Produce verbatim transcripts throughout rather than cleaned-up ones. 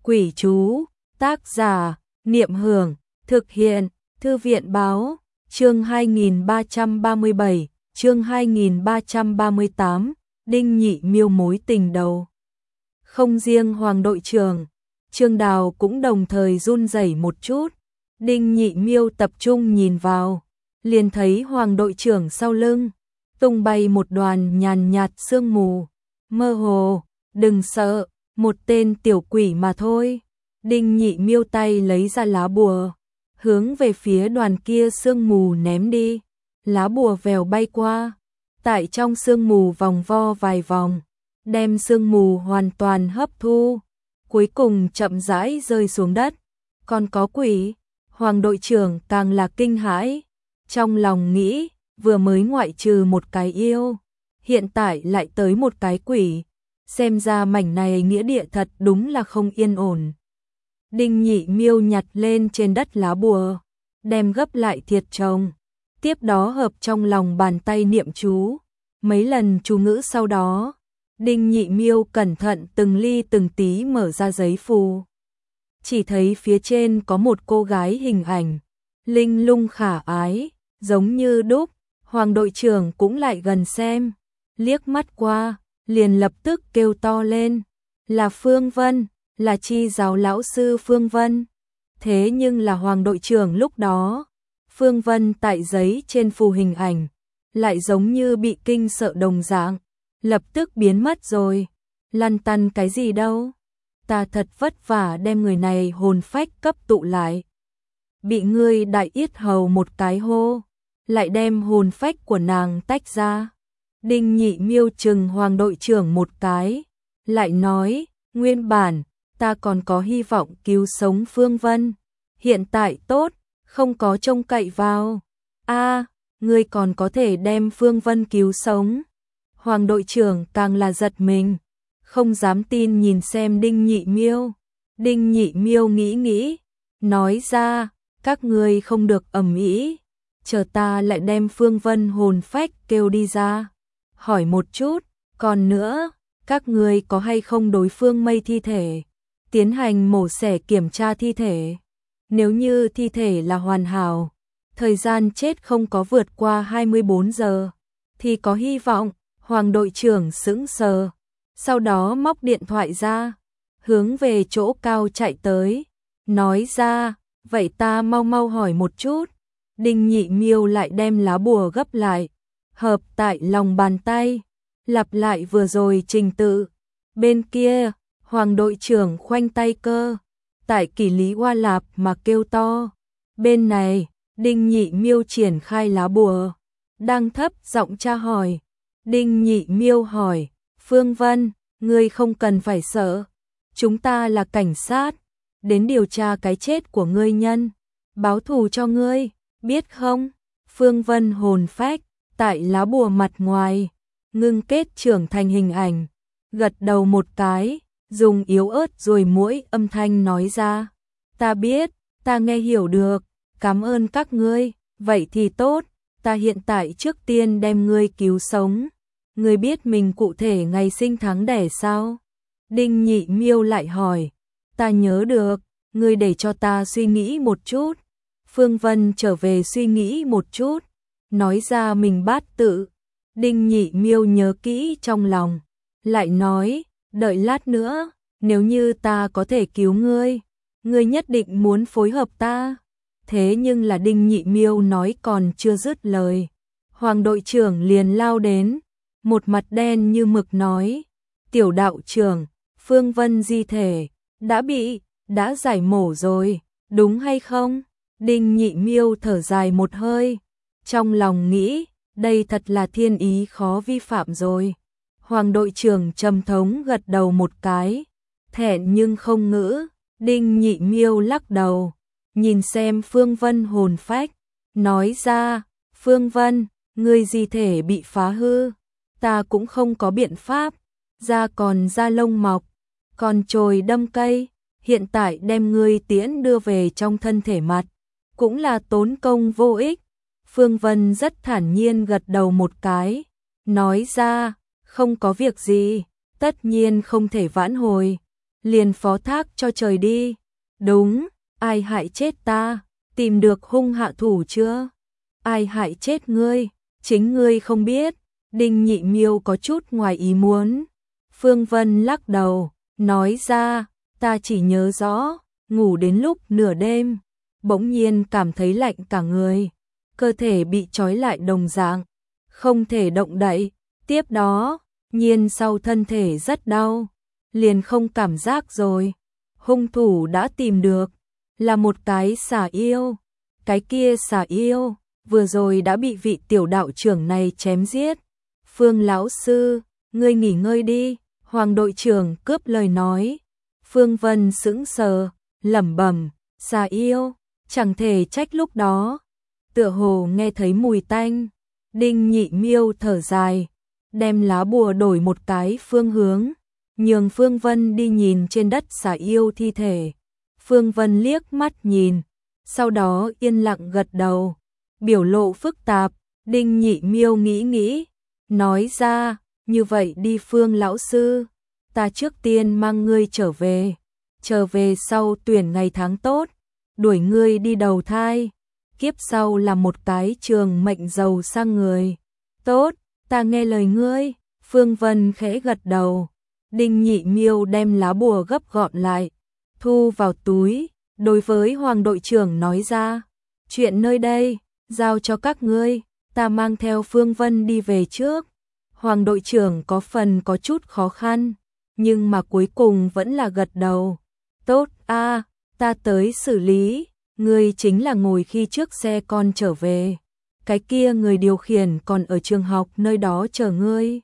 Quỷ chú, tác giả, Niệm Hưởng, thực hiện, Thư viện báo, chương hai nghìn ba trăm ba mươi bảy, chương hai nghìn ba trăm ba mươi tám, Đinh Nhị Miêu mối tình đầu. Không riêng Hoàng đội trưởng, Trương Đào cũng đồng thời run rẩy một chút. Đinh Nhị Miêu tập trung nhìn vào, liền thấy Hoàng đội trưởng sau lưng tung bay một đoàn nhàn nhạt sương mù, mơ hồ, đừng sợ, một tên tiểu quỷ mà thôi. Đinh Nhị Miêu tay lấy ra lá bùa, hướng về phía đoàn kia sương mù ném đi. Lá bùa vèo bay qua, tại trong sương mù vòng vo vài vòng, đem sương mù hoàn toàn hấp thu, cuối cùng chậm rãi rơi xuống đất. Còn có quỷ, Hoàng đội trưởng càng là kinh hãi, trong lòng nghĩ, vừa mới ngoại trừ một cái yêu, hiện tại lại tới một cái quỷ, xem ra mảnh này nghĩa địa thật đúng là không yên ổn. Đinh Nhị Miêu nhặt lên trên đất lá bùa, đem gấp lại thiệt chồng, tiếp đó hợp trong lòng bàn tay niệm chú, mấy lần chú ngữ sau đó, Đinh Nhị Miêu cẩn thận từng ly từng tí mở ra giấy phù. Chỉ thấy phía trên có một cô gái hình ảnh, linh lung khả ái, giống như đúc. Hoàng đội trưởng cũng lại gần xem, liếc mắt qua, liền lập tức kêu to lên, là Phương Vân, là Chi giáo lão sư Phương Vân. Thế nhưng là Hoàng đội trưởng lúc đó, Phương Vân tại giấy trên phù hình ảnh, lại giống như bị kinh sợ đồng dạng, lập tức biến mất rồi. Lăn tăn cái gì đâu, ta thật vất vả đem người này hồn phách cấp tụ lại, bị ngươi đại yết hầu một cái hô, lại đem hồn phách của nàng tách ra. Đinh Nhị Miêu chừng Hoàng đội trưởng một cái, lại nói, nguyên bản, ta còn có hy vọng cứu sống Phương Vân, hiện tại tốt, không có trông cậy vào. A, ngươi còn có thể đem Phương Vân cứu sống. Hoàng đội trưởng càng là giật mình, không dám tin nhìn xem Đinh Nhị Miêu. Đinh Nhị Miêu nghĩ nghĩ, nói ra, các ngươi không được ầm ĩ, chờ ta lại đem Phương Vân hồn phách kêu đi ra. Hỏi một chút, còn nữa, các ngươi có hay không đối Phương Mây thi thể tiến hành mổ xẻ kiểm tra thi thể? Nếu như thi thể là hoàn hảo, thời gian chết không có vượt qua hai mươi bốn giờ, thì có hy vọng. Hoàng đội trưởng sững sờ, sau đó móc điện thoại ra, hướng về chỗ cao chạy tới, nói ra, vậy ta mau mau hỏi một chút. Đinh Nhị Miêu lại đem lá bùa gấp lại, hợp tại lòng bàn tay, lặp lại vừa rồi trình tự. Bên kia, Hoàng đội trưởng khoanh tay cơ, tại Kỷ Lý Hoa Lạp mà kêu to. Bên này, Đinh Nhị Miêu triển khai lá bùa, đang thấp giọng tra hỏi. Đinh Nhị Miêu hỏi, Phương Vân, ngươi không cần phải sợ, chúng ta là cảnh sát, đến điều tra cái chết của ngươi nhân, báo thù cho ngươi, biết không? Phương Vân hồn phách, tại lá bùa mặt ngoài, ngưng kết trưởng thành hình ảnh, gật đầu một cái, dùng yếu ớt rồi mũi âm thanh nói ra, ta biết, ta nghe hiểu được, cảm ơn các ngươi, vậy thì tốt, ta hiện tại trước tiên đem ngươi cứu sống. Ngươi biết mình cụ thể ngày sinh tháng đẻ sao? Đinh Nhị Miêu lại hỏi, ta nhớ được, ngươi để cho ta suy nghĩ một chút. Phương Vân trở về suy nghĩ một chút, nói ra mình bát tự. Đinh Nhị Miêu nhớ kỹ trong lòng, lại nói, đợi lát nữa, nếu như ta có thể cứu ngươi, ngươi nhất định muốn phối hợp ta. Thế nhưng là Đinh Nhị Miêu nói còn chưa dứt lời, Hoàng đội trưởng liền lao đến, một mặt đen như mực nói, tiểu đạo trưởng, Phương Vân di thể, đã bị, đã giải mổ rồi, đúng hay không? Đinh Nhị Miêu thở dài một hơi, trong lòng nghĩ, đây thật là thiên ý khó vi phạm rồi. Hoàng đội trưởng trầm thống gật đầu một cái, thẹn nhưng không ngữ. Đinh Nhị Miêu lắc đầu, nhìn xem Phương Vân hồn phách, nói ra, Phương Vân, ngươi di thể bị phá hư, ta cũng không có biện pháp, da còn da lông mọc, còn chồi đâm cây, hiện tại đem ngươi tiễn đưa về trong thân thể mặt, cũng là tốn công vô ích. Phương Vân rất thản nhiên gật đầu một cái, nói ra, không có việc gì, tất nhiên không thể vãn hồi. liền phó thác cho trời đi. Đúng, ai hại chết ta, tìm được hung hạ thủ chưa? Ai hại chết ngươi, chính ngươi không biết. Đinh Nhị Miêu có chút ngoài ý muốn. Phương Vân lắc đầu, nói ra, ta chỉ nhớ rõ, ngủ đến lúc nửa đêm, bỗng nhiên cảm thấy lạnh cả người, cơ thể bị trói lại đồng dạng, không thể động đậy. Tiếp đó, nhiên sau thân thể rất đau, liền không cảm giác rồi. Hung thủ đã tìm được, là một cái xà yêu. Cái kia xà yêu, vừa rồi đã bị vị tiểu đạo trưởng này chém giết. Phương lão sư, ngươi nghỉ ngơi đi, Hoàng đội trưởng cướp lời nói. Phương Vân sững sờ, lẩm bẩm, xà yêu, chẳng thể trách lúc đó. Tựa hồ nghe thấy mùi tanh. Đinh Nhị Miêu thở dài, đem lá bùa đổi một cái phương hướng, nhường Phương Vân đi nhìn trên đất xà yêu thi thể. Phương Vân liếc mắt nhìn, sau đó yên lặng gật đầu, biểu lộ phức tạp. Đinh Nhị Miêu nghĩ nghĩ, nói ra, như vậy đi Phương lão sư, ta trước tiên mang ngươi trở về, trở về sau tuyển ngày tháng tốt, đuổi ngươi đi đầu thai, kiếp sau là một cái trường mệnh giàu sang người. Tốt, ta nghe lời ngươi. Phương Vân khẽ gật đầu. Đinh Nhị Miêu đem lá bùa gấp gọn lại, thu vào túi, đối với Hoàng đội trưởng nói ra, chuyện nơi đây, giao cho các ngươi, ta mang theo Phương Vân đi về trước. Hoàng đội trưởng có phần có chút khó khăn, nhưng mà cuối cùng vẫn là gật đầu. Tốt a, ta tới xử lý, ngươi chính là ngồi khi trước xe con trở về. Cái kia người điều khiển còn ở trường học nơi đó chờ ngươi.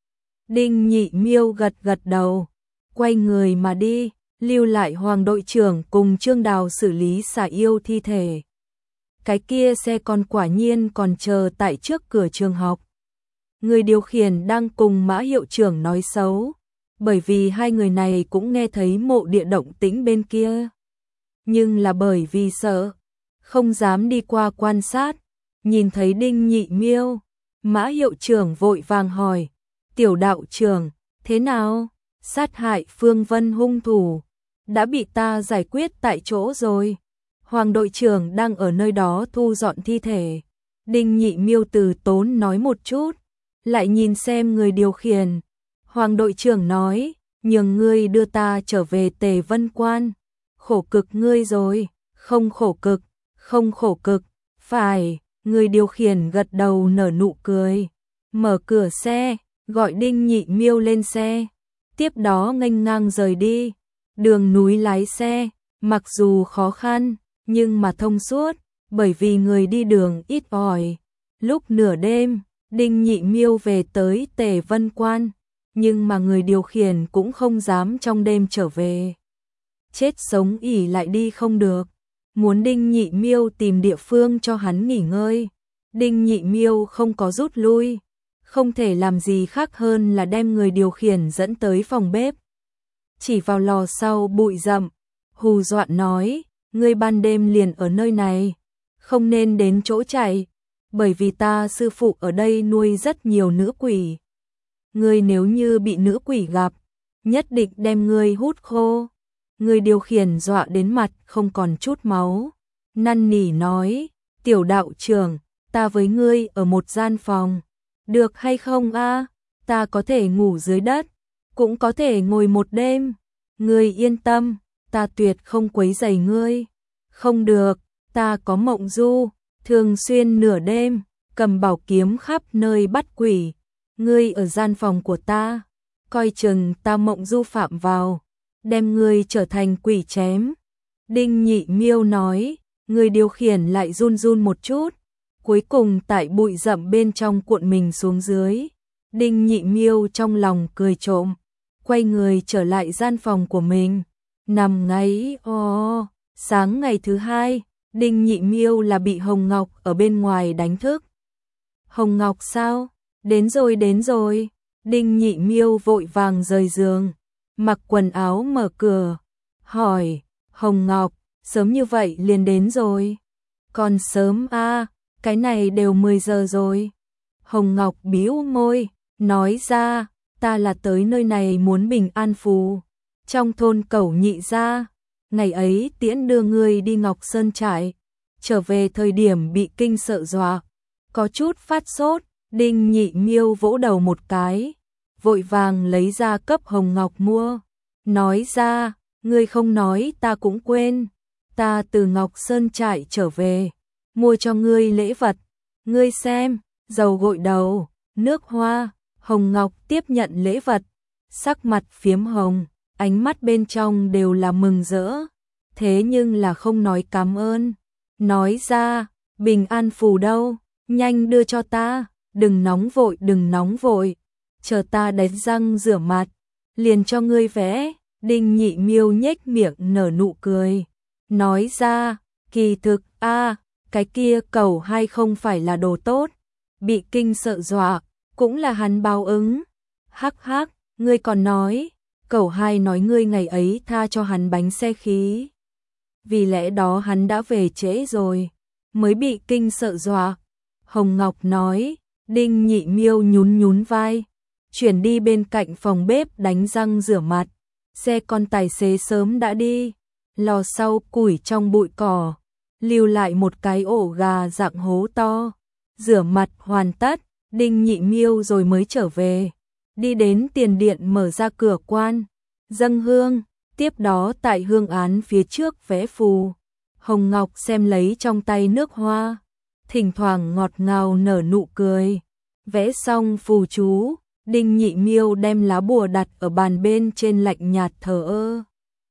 Đinh Nhị Miêu gật gật đầu, quay người mà đi, lưu lại Hoàng đội trưởng cùng Trương Đào xử lý xà yêu thi thể. Cái kia xe con quả nhiên còn chờ tại trước cửa trường học. Người điều khiển đang cùng Mã hiệu trưởng nói xấu, bởi vì hai người này cũng nghe thấy mộ địa động tĩnh bên kia. Nhưng là bởi vì sợ, không dám đi qua quan sát. Nhìn thấy Đinh Nhị Miêu, Mã hiệu trưởng vội vàng hỏi, tiểu đạo trưởng, thế nào? Sát hại Phương Vân hung thủ đã bị ta giải quyết tại chỗ rồi. Hoàng đội trưởng đang ở nơi đó thu dọn thi thể. Đinh Nhị Miêu từ tốn nói một chút, lại nhìn xem người điều khiển. Hoàng đội trưởng nói, nhường ngươi đưa ta trở về Tề Vân Quan. Khổ cực ngươi rồi. Không khổ cực, không khổ cực, phải. Người điều khiển gật đầu nở nụ cười, mở cửa xe, gọi Đinh Nhị Miêu lên xe, tiếp đó nghênh ngang rời đi. Đường núi lái xe, mặc dù khó khăn, nhưng mà thông suốt, bởi vì người đi đường ít ỏi. Lúc nửa đêm, Đinh Nhị Miêu về tới Tề Vân Quan, nhưng mà người điều khiển cũng không dám trong đêm trở về. Chết sống ỉ lại đi không được. Muốn Đinh Nhị Miêu tìm địa phương cho hắn nghỉ ngơi. Đinh Nhị Miêu không có rút lui, không thể làm gì khác hơn là đem người điều khiển dẫn tới phòng bếp. Chỉ vào lò sau bụi rậm, hù dọa nói, ngươi ban đêm liền ở nơi này, không nên đến chỗ chạy, bởi vì ta sư phụ ở đây nuôi rất nhiều nữ quỷ. Ngươi nếu như bị nữ quỷ gặp, nhất định đem ngươi hút khô. Người điều khiển dọa đến mặt không còn chút máu, năn nỉ nói, tiểu đạo trưởng, ta với ngươi ở một gian phòng, được hay không a? Ta có thể ngủ dưới đất, cũng có thể ngồi một đêm, ngươi yên tâm, ta tuyệt không quấy rầy ngươi. Không được, ta có mộng du, thường xuyên nửa đêm, cầm bảo kiếm khắp nơi bắt quỷ, ngươi ở gian phòng của ta, coi chừng ta mộng du phạm vào, đem ngươi trở thành quỷ chém. Đinh Nhị Miêu nói, người điều khiển lại run run một chút, cuối cùng tại bụi rậm bên trong cuộn mình xuống dưới. Đinh Nhị Miêu trong lòng cười trộm, quay người trở lại gian phòng của mình, nằm ngáy o. Sáng ngày thứ hai, Đinh Nhị Miêu là bị Hồng Ngọc ở bên ngoài đánh thức. Hồng Ngọc sao? Đến rồi đến rồi. Đinh Nhị Miêu vội vàng rời giường, mặc quần áo mở cửa, hỏi, Hồng Ngọc, sớm như vậy liền đến rồi? Còn sớm a, cái này đều mười giờ rồi. Hồng Ngọc bĩu môi, nói ra, ta là tới nơi này muốn bình an phù. trong thôn Cẩu Nhị gia, ngày ấy tiễn đưa ngươi đi Ngọc Sơn trại, trở về thời điểm bị kinh sợ dọa, có chút phát sốt, Đinh Nhị Miêu vỗ đầu một cái, vội vàng lấy ra cấp Hồng Ngọc mua, nói ra, ngươi không nói ta cũng quên, ta từ Ngọc Sơn trại trở về, mua cho ngươi lễ vật, ngươi xem, dầu gội đầu, nước hoa. Hồng Ngọc tiếp nhận lễ vật, sắc mặt phiếm hồng, ánh mắt bên trong đều là mừng rỡ, thế nhưng là không nói cảm ơn, nói ra, bình an phù đâu, nhanh đưa cho ta, đừng nóng vội đừng nóng vội, chờ ta đánh răng rửa mặt, liền cho ngươi vẽ. Đinh Nhị Miêu nhếch miệng nở nụ cười, nói ra, kỳ thực, a, cái kia Cẩu Hai không phải là đồ tốt, bị kinh sợ dọa, cũng là hắn báo ứng. Hắc hắc, ngươi còn nói, Cẩu Hai nói ngươi ngày ấy tha cho hắn bánh xe khí. Vì lẽ đó hắn đã về trễ rồi, mới bị kinh sợ dọa. Hồng Ngọc nói, Đinh Nhị Miêu nhún nhún vai, chuyển đi bên cạnh phòng bếp đánh răng rửa mặt. Xe con tài xế sớm đã đi, lò sau củi trong bụi cỏ, lưu lại một cái ổ gà dạng hố to. Rửa mặt hoàn tất, Đinh Nhị Miêu rồi mới trở về, đi đến tiền điện mở ra cửa quan, dâng hương, tiếp đó tại hương án phía trước vẽ phù. Hồng Ngọc xem lấy trong tay nước hoa, thỉnh thoảng ngọt ngào nở nụ cười. Vẽ xong phù chú, Đinh Nhị Miêu đem lá bùa đặt ở bàn bên trên lạnh nhạt thờ ơ.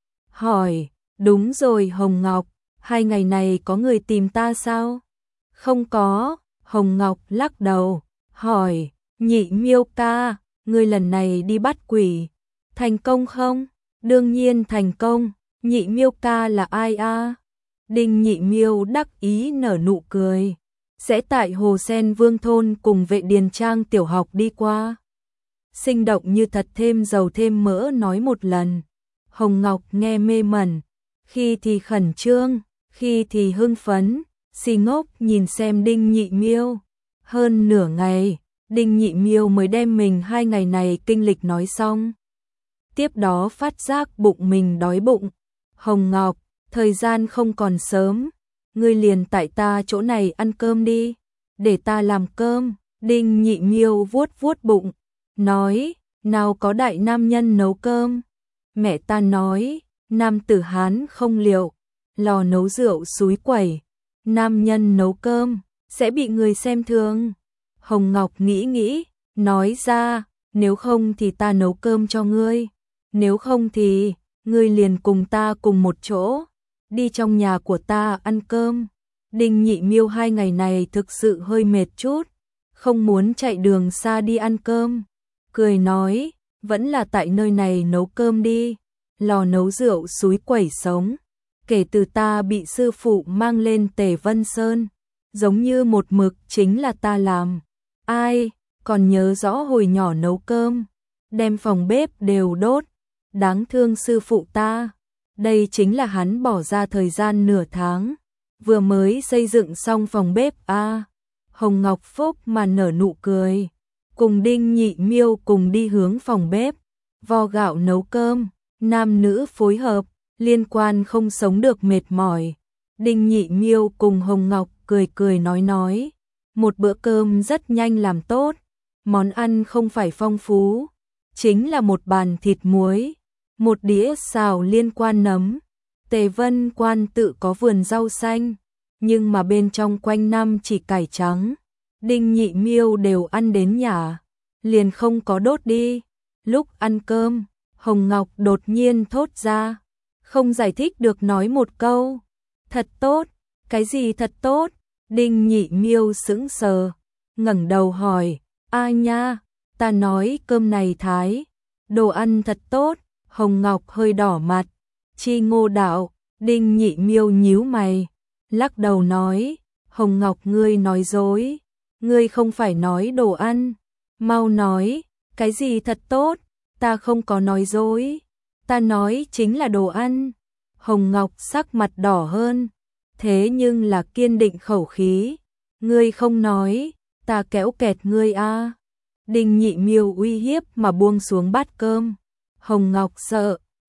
Hỏi, đúng rồi Hồng Ngọc, hai ngày này có người tìm ta sao? Không có, Hồng Ngọc lắc đầu, hỏi, Nhị Miêu ca, ngươi lần này đi bắt quỷ, thành công không? Đương nhiên thành công, Nhị Miêu ca là ai a? Đinh Nhị Miêu đắc ý nở nụ cười, sẽ tại Hồ Sen Vương thôn cùng Vệ Điền Trang tiểu học đi qua. Sinh động như thật thêm dầu thêm mỡ nói một lần. Hồng Ngọc nghe mê mẩn, khi thì khẩn trương, khi thì hưng phấn, si ngốc nhìn xem Đinh Nhị Miêu. Hơn nửa ngày, Đinh Nhị Miêu mới đem mình hai ngày này kinh lịch nói xong. Tiếp đó phát giác bụng mình đói bụng. Hồng Ngọc, thời gian không còn sớm, ngươi liền tại ta chỗ này ăn cơm đi, để ta làm cơm. Đinh Nhị Miêu vuốt vuốt bụng, nói, nào có đại nam nhân nấu cơm. Mẹ ta nói, nam tử Hán không liệu, lò nấu rượu xúi quẩy, nam nhân nấu cơm, sẽ bị người xem thường. Hồng Ngọc nghĩ nghĩ, nói ra, nếu không thì ta nấu cơm cho ngươi, nếu không thì, ngươi liền cùng ta cùng một chỗ, đi trong nhà của ta ăn cơm. Đinh Nhị Miêu hai ngày này thực sự hơi mệt chút, không muốn chạy đường xa đi ăn cơm. Cười nói, vẫn là tại nơi này nấu cơm đi, lò nấu rượu xúi quẩy sống. Kể từ ta bị sư phụ mang lên Tề Vân Sơn, giống như một mực chính là ta làm. Ai, còn nhớ rõ hồi nhỏ nấu cơm, đem phòng bếp đều đốt, đáng thương sư phụ ta. Đây chính là hắn bỏ ra thời gian nửa tháng, vừa mới xây dựng xong phòng bếp a. À, Hồng Ngọc phúc mà nở nụ cười, cùng Đinh Nhị Miêu cùng đi hướng phòng bếp, vo gạo nấu cơm, nam nữ phối hợp, liên quan không sống được mệt mỏi. Đinh Nhị Miêu cùng Hồng Ngọc cười cười nói nói, một bữa cơm rất nhanh làm tốt, món ăn không phải phong phú, chính là một bàn thịt muối, một đĩa xào liên quan nấm. Tề Vân Quan tự có vườn rau xanh, nhưng mà bên trong quanh năm chỉ cải trắng. Đinh Nhị Miêu đều ăn đến nhả, liền không có đốt đi. Lúc ăn cơm, Hồng Ngọc đột nhiên thốt ra, không giải thích được nói một câu, thật tốt. Cái gì thật tốt? Đinh Nhị Miêu sững sờ, ngẩng đầu hỏi, a nha, ta nói cơm này thái, đồ ăn thật tốt. Hồng Ngọc hơi đỏ mặt, chi ngô đạo. Đinh Nhị Miêu nhíu mày, lắc đầu nói, Hồng Ngọc ngươi nói dối, ngươi không phải nói đồ ăn, mau nói, cái gì thật tốt, ta không có nói dối, ta nói chính là đồ ăn. Hồng Ngọc sắc mặt đỏ hơn, thế nhưng là kiên định khẩu khí, ngươi không nói, ta kéo kẹt ngươi a. À. Đinh Nhị Miêu uy hiếp mà buông xuống bát cơm. Hồng Ngọc sợ,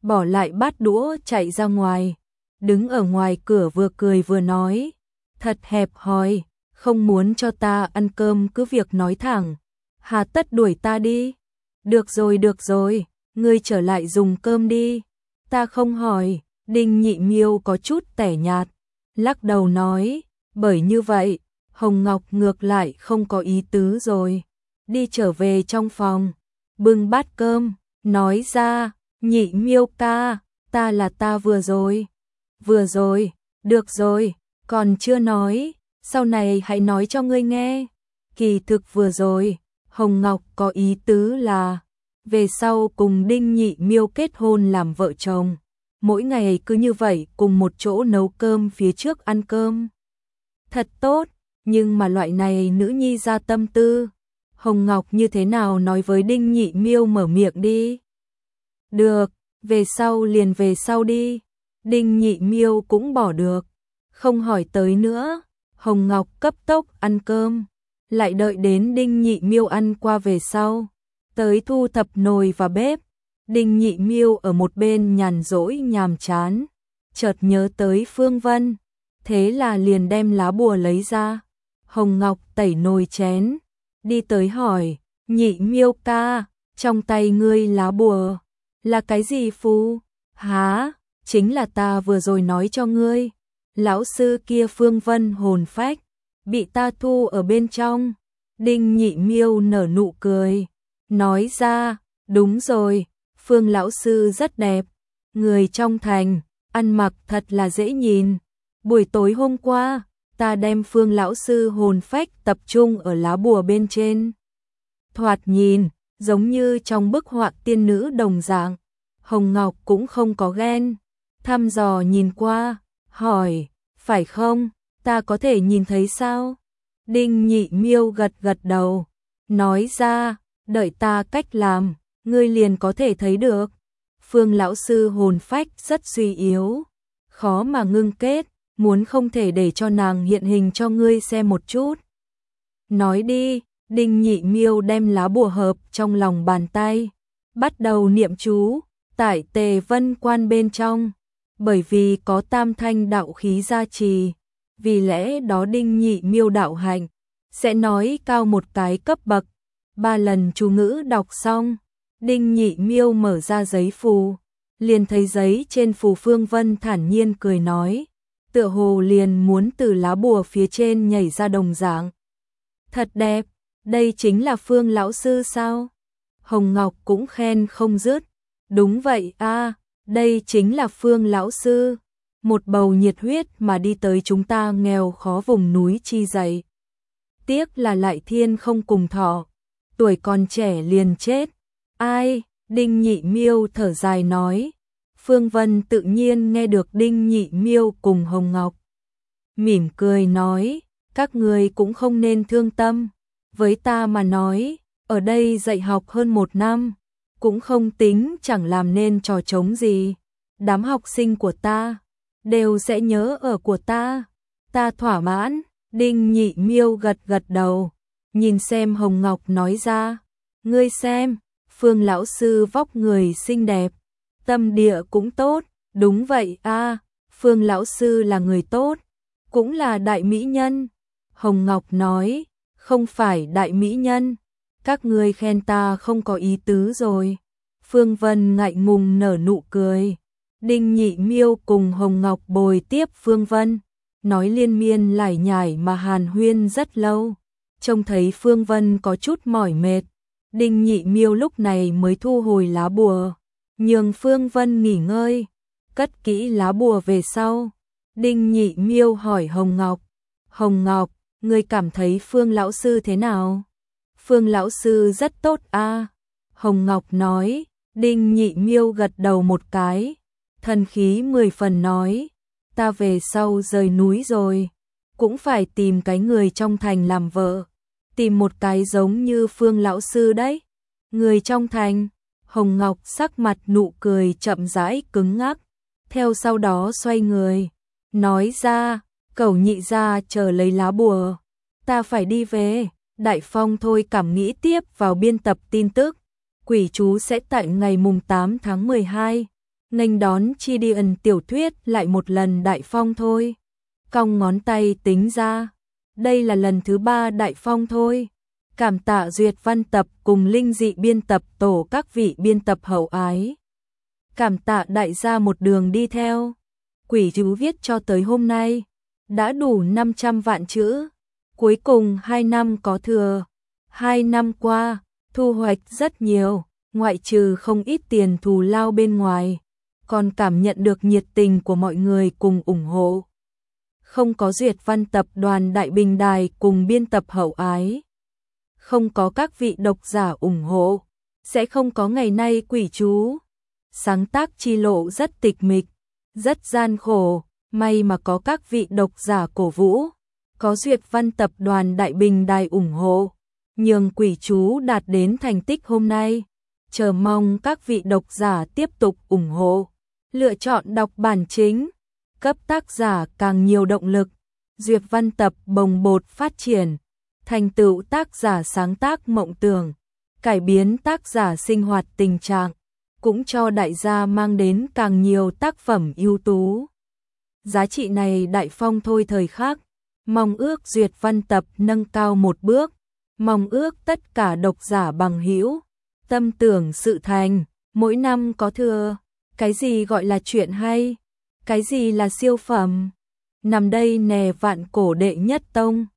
bỏ lại bát đũa chạy ra ngoài, đứng ở ngoài cửa vừa cười vừa nói, thật hẹp hòi, không muốn cho ta ăn cơm cứ việc nói thẳng, hà tất đuổi ta đi. Được rồi được rồi, ngươi trở lại dùng cơm đi, ta không hỏi. Đinh Nhị Miêu có chút tẻ nhạt, lắc đầu nói, bởi như vậy, Hồng Ngọc ngược lại không có ý tứ rồi. Đi trở về trong phòng, bưng bát cơm, nói ra, Nhị Miêu ca, ta là ta vừa rồi. Vừa rồi, được rồi, còn chưa nói, sau này hãy nói cho ngươi nghe. Kỳ thực vừa rồi, Hồng Ngọc có ý tứ là, về sau cùng Đinh Nhị Miêu kết hôn làm vợ chồng. Mỗi ngày cứ như vậy cùng một chỗ nấu cơm phía trước ăn cơm. Thật tốt, nhưng mà loại này nữ nhi ra tâm tư. Hồng Ngọc như thế nào nói với Đinh Nhị Miêu mở miệng đi. Được, về sau liền về sau đi. Đinh Nhị Miêu cũng bỏ được, không hỏi tới nữa. Hồng Ngọc cấp tốc ăn cơm, lại đợi đến Đinh Nhị Miêu ăn qua về sau, tới thu thập nồi và bếp. Đinh Nhị Miêu ở một bên nhàn rỗi nhàm chán, chợt nhớ tới Phương Vân, thế là liền đem lá bùa lấy ra. Hồng Ngọc tẩy nồi chén, đi tới hỏi, Nhị Miêu ca, trong tay ngươi lá bùa, là cái gì phù? Hả, chính là ta vừa rồi nói cho ngươi, lão sư kia Phương Vân hồn phách, bị ta thu ở bên trong. Đinh Nhị Miêu nở nụ cười, nói ra, đúng rồi, Phương lão sư rất đẹp, người trong thành, ăn mặc thật là dễ nhìn. Buổi tối hôm qua, ta đem Phương lão sư hồn phách tập trung ở lá bùa bên trên. Thoạt nhìn, giống như trong bức họa tiên nữ đồng dạng. Hồng Ngọc cũng không có ghen, thăm dò nhìn qua, hỏi, phải không, ta có thể nhìn thấy sao? Đinh Nhị Miêu gật gật đầu, nói ra, đợi ta cách làm, ngươi liền có thể thấy được. Phương lão sư hồn phách rất suy yếu, khó mà ngưng kết, muốn không thể để cho nàng hiện hình cho ngươi xem một chút. Nói đi. Đinh Nhị Miêu đem lá bùa hợp trong lòng bàn tay, bắt đầu niệm chú, tại Tề Vân Quan bên trong, bởi vì có tam thanh đạo khí gia trì, vì lẽ đó Đinh Nhị Miêu đạo hạnh sẽ nói cao một cái cấp bậc. Ba lần chú ngữ đọc xong, Đinh Nhị Miêu mở ra giấy phù, liền thấy giấy trên phù Phương Vân thản nhiên cười nói, tựa hồ liền muốn từ lá bùa phía trên nhảy ra đồng dạng. Thật đẹp, đây chính là Phương lão sư sao? Hồng Ngọc cũng khen không dứt. Đúng vậy a, đây chính là Phương lão sư, một bầu nhiệt huyết mà đi tới chúng ta nghèo khó vùng núi chi dậy. Tiếc là lại thiên không cùng thọ, tuổi còn trẻ liền chết. Ai? Đinh Nhị Miêu thở dài nói. Phương Vân tự nhiên nghe được Đinh Nhị Miêu cùng Hồng Ngọc, mỉm cười nói, các người cũng không nên thương tâm. Với ta mà nói, ở đây dạy học hơn một năm, cũng không tính chẳng làm nên trò trống gì. Đám học sinh của ta đều sẽ nhớ ở của ta. Ta thỏa mãn. Đinh Nhị Miêu gật gật đầu, nhìn xem Hồng Ngọc nói ra, ngươi xem, Phương lão sư vóc người xinh đẹp, tâm địa cũng tốt. Đúng vậy a, Phương lão sư là người tốt, cũng là đại mỹ nhân. Hồng Ngọc nói, không phải đại mỹ nhân, các ngươi khen ta không có ý tứ rồi. Phương Vân ngại ngùng nở nụ cười. Đinh Nhị Miêu cùng Hồng Ngọc bồi tiếp Phương Vân, nói liên miên lải nhải mà hàn huyên rất lâu. Trông thấy Phương Vân có chút mỏi mệt, Đinh Nhị Miêu lúc này mới thu hồi lá bùa, nhường Phương Vân nghỉ ngơi, cất kỹ lá bùa về sau. Đinh Nhị Miêu hỏi Hồng Ngọc, Hồng Ngọc, ngươi cảm thấy Phương lão sư thế nào? Phương lão sư rất tốt a. Hồng Ngọc nói. Đinh Nhị Miêu gật đầu một cái, thần khí mười phần nói, ta về sau rời núi rồi, cũng phải tìm cái người trong thành làm vợ, tìm một cái giống như Phương lão sư đấy. Người trong thành? Hồng Ngọc sắc mặt nụ cười chậm rãi cứng ngắc, theo sau đó xoay người, nói ra, Cẩu nhị gia chờ lấy lá bùa, ta phải đi về. Đại Phong thôi cảm nghĩ tiếp vào biên tập tin tức. Quỷ chú sẽ tại ngày mùng tám tháng mười hai. nghênh đón chi đi ẩn tiểu thuyết lại một lần đại phong thôi. Cong ngón tay tính ra, đây là lần thứ ba đại phong thôi. Cảm tạ duyệt văn tập cùng linh dị biên tập tổ các vị biên tập hậu ái. Cảm tạ đại gia một đường đi theo. Quỷ chú viết cho tới hôm nay, đã đủ năm trăm vạn chữ. Cuối cùng hai năm có thừa. Hai năm qua, thu hoạch rất nhiều, ngoại trừ không ít tiền thù lao bên ngoài, còn cảm nhận được nhiệt tình của mọi người cùng ủng hộ. Không có duyệt văn tập đoàn Đại Bình Đài cùng biên tập hậu ái, không có các vị độc giả ủng hộ, sẽ không có ngày nay quỷ chú. Sáng tác chi lộ rất tịch mịch, rất gian khổ, may mà có các vị độc giả cổ vũ, có duyệt văn tập đoàn Đại Bình Đài ủng hộ, nhường quỷ chú đạt đến thành tích hôm nay. Chờ mong các vị độc giả tiếp tục ủng hộ, lựa chọn đọc bản chính, cấp tác giả càng nhiều động lực, duyệt văn tập bồng bột phát triển, thành tựu tác giả sáng tác mộng tưởng, cải biến tác giả sinh hoạt tình trạng, cũng cho đại gia mang đến càng nhiều tác phẩm ưu tú. Giá trị này đại phong thôi thời khác, mong ước duyệt văn tập nâng cao một bước, mong ước tất cả độc giả bằng hữu tâm tưởng sự thành, mỗi năm có thừa. Cái gì gọi là chuyện hay? Cái gì là siêu phẩm? Nằm đây nè vạn cổ đệ nhất tông.